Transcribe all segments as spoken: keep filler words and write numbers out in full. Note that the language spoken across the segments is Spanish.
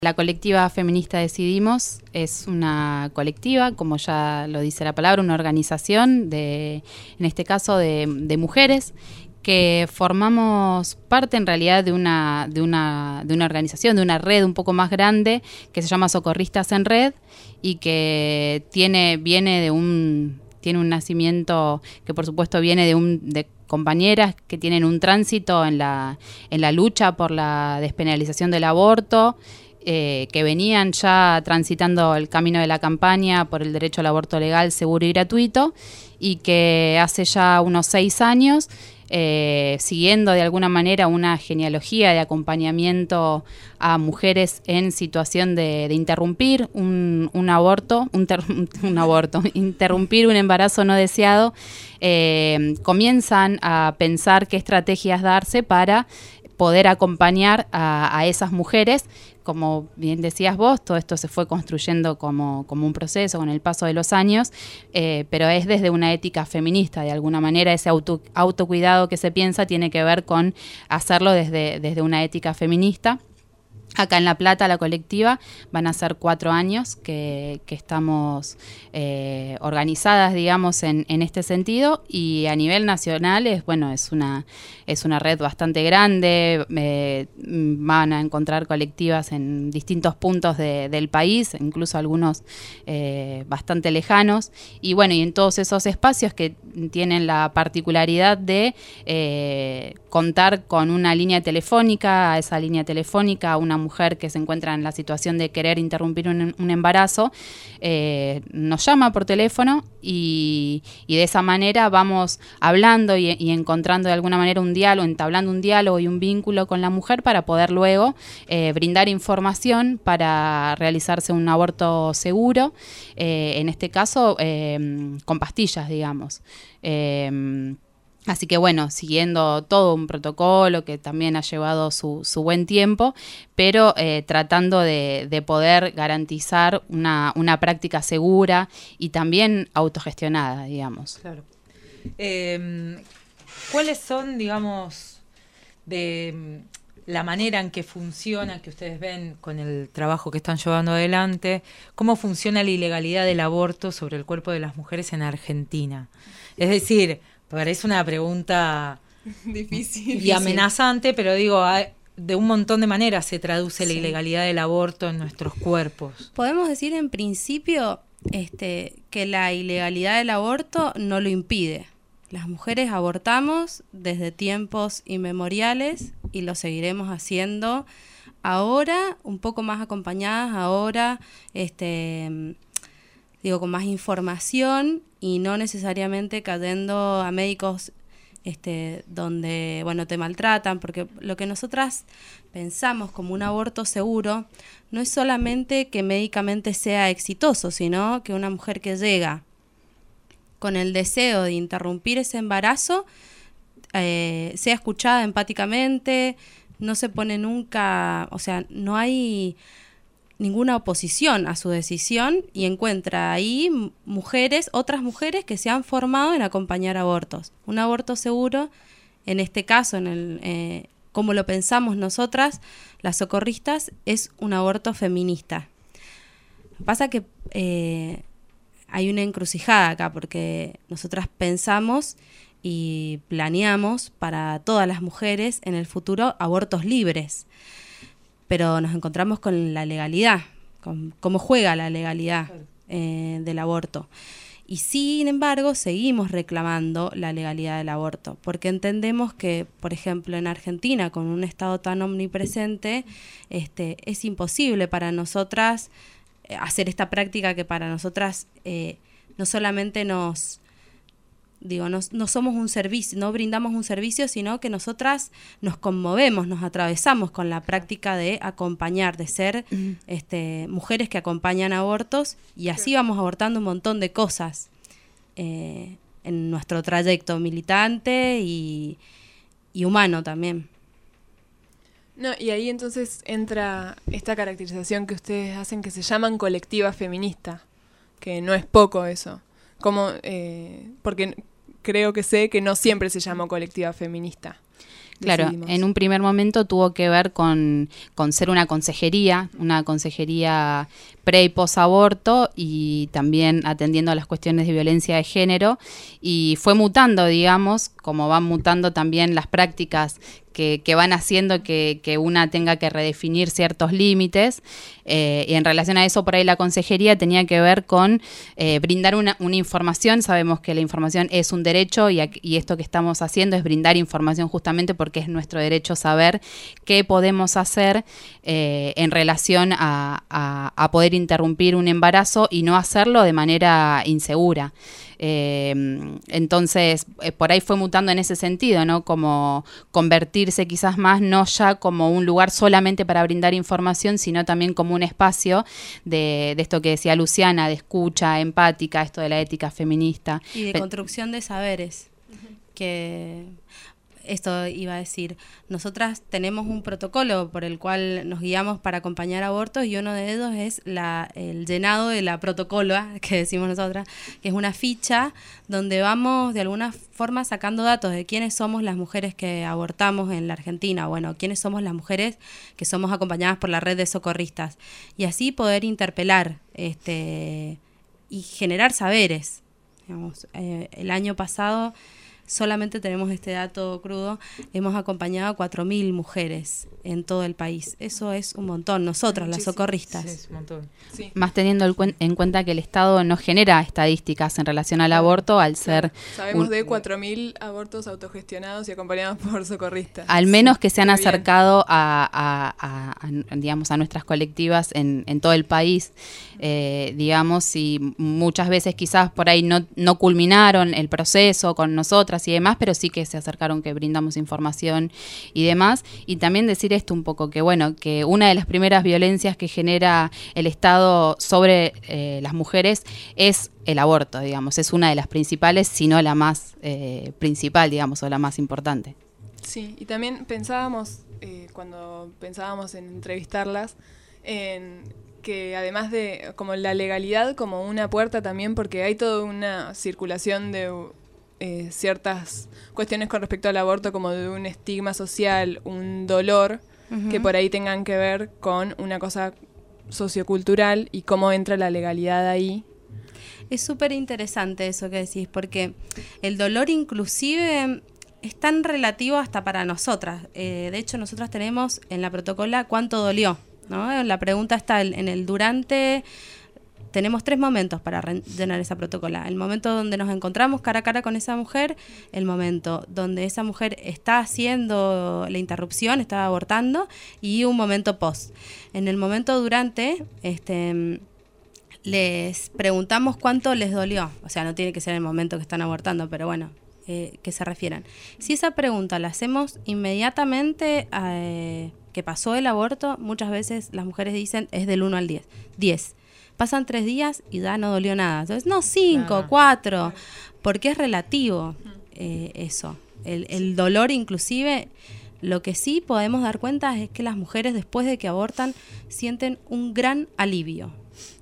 La colectiva feminista Decidimos es una colectiva, como ya lo dice la palabra, una organización, de, en este caso de, de mujeres, que formamos parte en realidad de una, de, una, de una organización, de una red un poco más grande que se llama Socorristas en Red y que tiene, viene de un, tiene un nacimiento que por supuesto viene de un... De, compañeras que tienen un tránsito en la, en la lucha por la despenalización del aborto, eh, que venían ya transitando el camino de la campaña por el derecho al aborto legal, seguro y gratuito, y que hace ya unos seis años, eh, siguiendo de alguna manera una genealogía de acompañamiento a mujeres en situación de, de interrumpir un, un aborto, un, ter, un aborto, interrumpir un embarazo no deseado, eh, comienzan a pensar qué estrategias darse para poder acompañar a, a esas mujeres. Como bien decías vos, todo esto se fue construyendo como, como un proceso con el paso de los años, eh, pero es desde una ética feminista. De alguna manera ese auto, autocuidado que se piensa tiene que ver con hacerlo desde, desde una ética feminista. Acá en La Plata, la colectiva, van a ser cuatro años que, que estamos eh, organizadas, digamos, en, en este sentido, y a nivel nacional es, bueno, es una, es una red bastante grande. Eh, van a encontrar colectivas en distintos puntos de, del país, incluso algunos eh, bastante lejanos, y bueno, y en todos esos espacios que tienen la particularidad de eh, contar con una línea telefónica, a esa línea telefónica, una mujer que se encuentra en la situación de querer interrumpir un, un embarazo, eh, nos llama por teléfono y, y de esa manera vamos hablando y, y encontrando de alguna manera un diálogo, entablando un diálogo y un vínculo con la mujer para poder luego eh, brindar información para realizarse un aborto seguro, eh, en este caso eh, con pastillas, digamos. Eh, Así que bueno, siguiendo todo un protocolo que también ha llevado su, su buen tiempo, pero eh, tratando de, de poder garantizar una, una práctica segura y también autogestionada, digamos. Claro. Eh, ¿Cuáles son, digamos, de la manera en que funciona, que ustedes ven con el trabajo que están llevando adelante, cómo funciona la ilegalidad del aborto sobre el cuerpo de las mujeres en Argentina? Es decir, parece una pregunta difícil y amenazante, pero digo, hay, de un montón de maneras se traduce sí. la ilegalidad del aborto en nuestros cuerpos. Podemos decir en principio este, que la ilegalidad del aborto no lo impide. Las mujeres abortamos desde tiempos inmemoriales y lo seguiremos haciendo ahora, un poco más acompañadas, ahora, este, digo, con más información y no necesariamente cayendo a médicos este, donde, bueno, te maltratan, porque lo que nosotras pensamos como un aborto seguro no es solamente que médicamente sea exitoso, sino que una mujer que llega con el deseo de interrumpir ese embarazo eh, sea escuchada empáticamente, no se pone nunca, o sea, no hay ninguna oposición a su decisión y encuentra ahí mujeres, otras mujeres que se han formado en acompañar abortos. Un aborto seguro, en este caso, en el eh, como lo pensamos nosotras, las socorristas, es un aborto feminista. Pasa que eh, hay una encrucijada acá, porque nosotras pensamos y planeamos para todas las mujeres en el futuro abortos libres. Pero nos encontramos con la legalidad, con cómo juega la legalidad eh, del aborto. Y sin embargo, seguimos reclamando la legalidad del aborto, porque entendemos que, por ejemplo, en Argentina, con un Estado tan omnipresente, este, es imposible para nosotras hacer esta práctica que para nosotras eh, no solamente nos... Digo, no, no somos un servicio, no brindamos un servicio, sino que nosotras nos conmovemos, nos atravesamos con la práctica de acompañar, de ser uh-huh. este, mujeres que acompañan abortos, y así vamos abortando un montón de cosas eh, en nuestro trayecto militante y, y humano también. No, y ahí entonces entra esta caracterización que ustedes hacen que se llaman colectiva feminista, que no es poco eso. Como, eh, porque creo que sé que no siempre se llamó colectiva feminista. Claro, decidimos. en un primer momento tuvo que ver con, con ser una consejería, una consejería pre y post aborto y también atendiendo a las cuestiones de violencia de género, y fue mutando, digamos, como van mutando también las prácticas que, que van haciendo que, que una tenga que redefinir ciertos límites, eh, y en relación a eso por ahí la consejería tenía que ver con eh, brindar una, una información. Sabemos que la información es un derecho y, aquí, y esto que estamos haciendo es brindar información justamente porque es nuestro derecho saber qué podemos hacer eh, en relación a, a, a poder interrumpir un embarazo y no hacerlo de manera insegura. Eh, entonces, eh, por ahí fue mutando en ese sentido, ¿no? Como convertirse quizás más, no ya como un lugar solamente para brindar información, sino también como un espacio de, de esto que decía Luciana, de escucha empática, esto de la ética feminista. Y de Pe- construcción de saberes, que esto iba a decir, nosotras tenemos un protocolo por el cual nos guiamos para acompañar abortos y uno de ellos es la, el llenado de la protocola, que decimos nosotras, que es una ficha donde vamos de alguna forma sacando datos de quiénes somos las mujeres que abortamos en la Argentina, bueno, quiénes somos las mujeres que somos acompañadas por la red de socorristas, y así poder interpelar este y generar saberes. Digamos, eh, el año pasado, solamente tenemos este dato crudo, hemos acompañado a cuatro mil mujeres en todo el país. Eso es un montón, nosotras, las Muchísimo. socorristas. Sí, es un montón. Sí. Más teniendo el cuen- en cuenta que el Estado no genera estadísticas en relación al aborto, al ser Sabemos un- de cuatro mil abortos autogestionados y acompañados por socorristas. al menos que se han Qué bien. acercado a, a- a- a, digamos, a nuestras colectivas en, en todo el país, eh, digamos, y muchas veces quizás por ahí no, no culminaron el proceso con nosotras y demás, pero sí que se acercaron, que brindamos información y demás. Y también decir esto un poco, que bueno, que una de las primeras violencias que genera el Estado sobre eh, las mujeres es el aborto, digamos, es una de las principales, si no la más eh, principal, digamos, o la más importante. Sí, y también pensábamos, eh, cuando pensábamos en entrevistarlas, en que además de como la legalidad como una puerta también, porque hay toda una circulación de eh, ciertas cuestiones con respecto al aborto, como de un estigma social, un dolor, Ujú. que por ahí tengan que ver con una cosa sociocultural y cómo entra la legalidad ahí. Es súper interesante eso que decís, porque el dolor inclusive es tan relativo hasta para nosotras. Eh, de hecho, nosotras tenemos en la protocola cuánto dolió, ¿no? La pregunta está en el durante. Tenemos tres momentos para re- llenar esa protocola. El momento donde nos encontramos cara a cara con esa mujer, el momento donde esa mujer está haciendo la interrupción, está abortando, y un momento post. En el momento durante, este, les preguntamos cuánto les dolió. O sea, no tiene que ser el momento que están abortando, pero bueno, eh, que se refieran. Si esa pregunta la hacemos inmediatamente eh, que pasó el aborto, muchas veces las mujeres dicen es del uno al diez. diez. Pasan tres días y ya no dolió nada. Entonces, no, cinco, Claro. cuatro, porque es relativo eh, eso. El, el dolor inclusive, lo que sí podemos dar cuenta es que las mujeres después de que abortan sienten un gran alivio.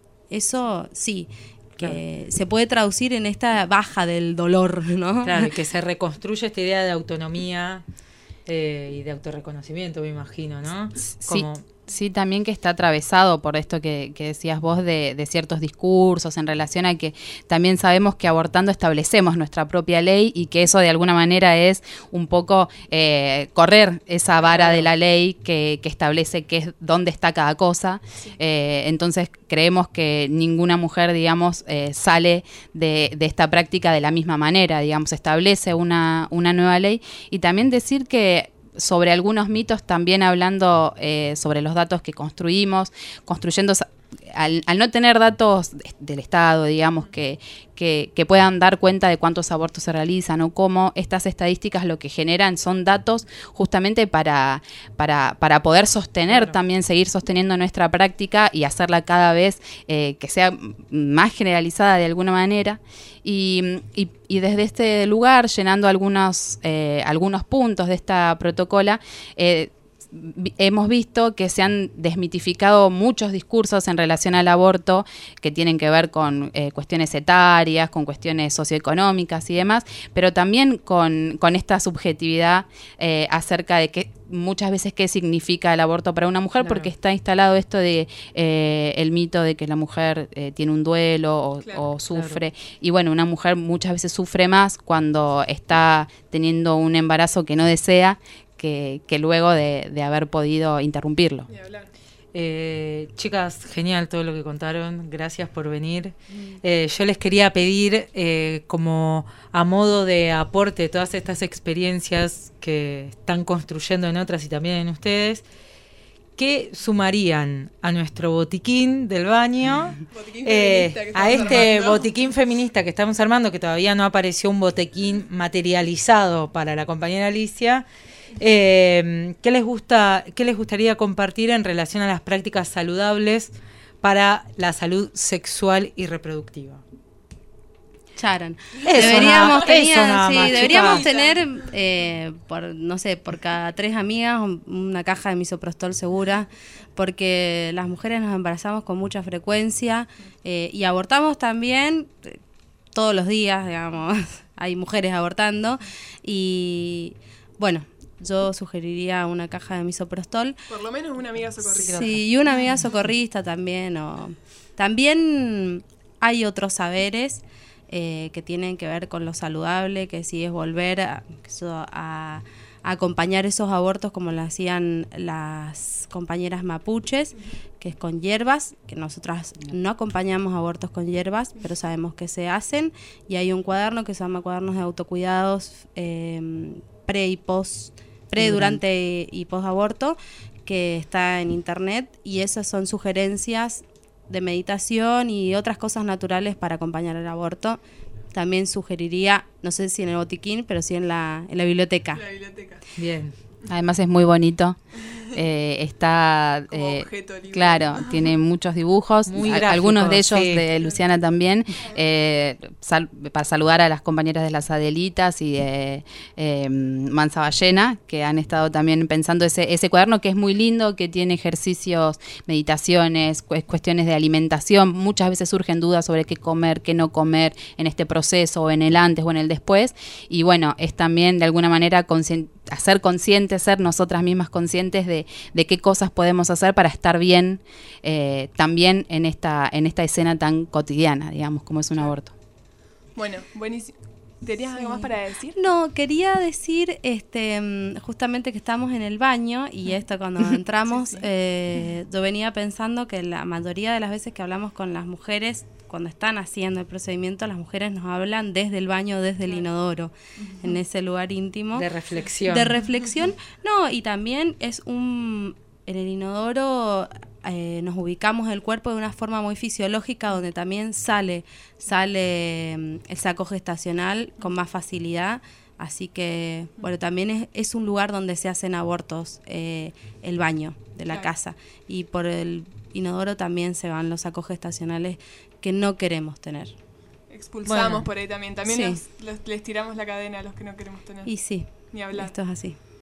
Eso sí, que se puede traducir en esta baja del dolor, ¿no? Claro, y que se reconstruye esta idea de autonomía eh, y de autorreconocimiento, me imagino, ¿no? Sí, Como, sí, también que está atravesado por esto que, que decías vos de, de ciertos discursos en relación a que también sabemos que abortando establecemos nuestra propia ley y que eso de alguna manera es un poco eh, correr esa vara Claro. de la ley que, que establece qué es, dónde está cada cosa. Eh, entonces creemos que ninguna mujer, digamos, eh, sale de, de esta práctica de la misma manera, digamos, establece una, una nueva ley. Y también decir que sobre algunos mitos, también hablando eh, sobre los datos que construimos, construyendo, al, al no tener datos del Estado, digamos, que, que, que puedan dar cuenta de cuántos abortos se realizan o cómo, estas estadísticas lo que generan son datos justamente para, para, para poder sostener, Claro. también seguir sosteniendo nuestra práctica y hacerla cada vez eh, que sea más generalizada de alguna manera. Y, y, y desde este lugar, llenando algunos, eh, algunos puntos de esta protocola, eh, vi- hemos visto que se han desmitificado muchos discursos en relación al aborto que tienen que ver con eh, cuestiones etarias, con cuestiones socioeconómicas y demás, pero también con, con esta subjetividad eh, acerca de que muchas veces qué significa el aborto para una mujer, Claro. porque está instalado esto de eh, el mito de que la mujer eh, tiene un duelo o, Claro, o sufre. Y bueno, una mujer muchas veces sufre más cuando está teniendo un embarazo que no desea que, que luego de, de haber podido interrumpirlo. Ni hablar. Eh, chicas, genial todo lo que contaron, gracias por venir. Eh, yo les quería pedir, eh, como a modo de aporte de todas estas experiencias que están construyendo en otras y también en ustedes, ¿qué sumarían a nuestro botiquín del baño? Botiquín Eh, feminista que a estamos este armando. botiquín feminista que estamos armando, que todavía no apareció un botiquín materializado para la compañera Alicia. Eh, ¿qué les gusta, qué les gustaría compartir en relación a las prácticas saludables para la salud sexual y reproductiva? Charan. Eso deberíamos nada- tenía- eso nada sí, más, deberíamos chicas. tener, eh, por no sé, por cada tres amigas, un- una caja de misoprostol segura, porque las mujeres nos embarazamos con mucha frecuencia eh, y abortamos también eh, todos los días, digamos. Hay mujeres abortando y bueno, yo sugeriría una caja de misoprostol. Por lo menos una amiga socorrista. Sí, y una amiga socorrista también. O, también hay otros saberes eh, que tienen que ver con lo saludable, que sí es volver a, que eso, a- a acompañar esos abortos como lo hacían las compañeras mapuches, que es con hierbas, que nosotras no acompañamos abortos con hierbas, pero sabemos que se hacen, y hay un cuaderno que se llama Cuadernos de Autocuidados eh, pre y post, pre, durante y post aborto, que está en internet, y esas son sugerencias de meditación y otras cosas naturales para acompañar el aborto. También sugeriría, no sé si en el botiquín, pero sí en la, en la biblioteca. La biblioteca. Bien. Además es muy bonito. Eh, está Como eh, objeto libre. claro, tiene muchos dibujos, Muy a- gráficos, algunos de ellos sí. de Luciana también, eh, sal- para saludar a las compañeras de las Adelitas y de eh, Mansa Ballena, que han estado también pensando ese, ese cuaderno que es muy lindo, que tiene ejercicios, meditaciones, cu- cuestiones de alimentación. Muchas veces surgen dudas sobre qué comer, qué no comer en este proceso, o en el antes o en el después, y bueno, es también de alguna manera conscien- hacer conscientes, ser nosotras mismas conscientes de, de qué cosas podemos hacer para estar bien eh, también en esta, en esta escena tan cotidiana, digamos, como es un aborto. Bueno, buenísimo. ¿Tenías algo más para decir? No, quería decir este mm, justamente que estamos en el baño y esto cuando entramos, Sí, sí. eh, yo venía pensando que la mayoría de las veces que hablamos con las mujeres, cuando están haciendo el procedimiento, las mujeres nos hablan desde el baño, desde el inodoro, en ese lugar íntimo. De reflexión. De reflexión. No, y también es un... En el inodoro eh, nos ubicamos el cuerpo de una forma muy fisiológica, donde también sale, sale mm, el saco gestacional con más facilidad. Así que, bueno, también es, es un lugar donde se hacen abortos, eh, el baño de la Claro. casa. Y por el inodoro también se van los sacos gestacionales que no queremos tener. Expulsamos Bueno. por ahí también. También Sí. nos- los- les tiramos la cadena a los que no queremos tener. Y sí, Ni hablar. esto es así.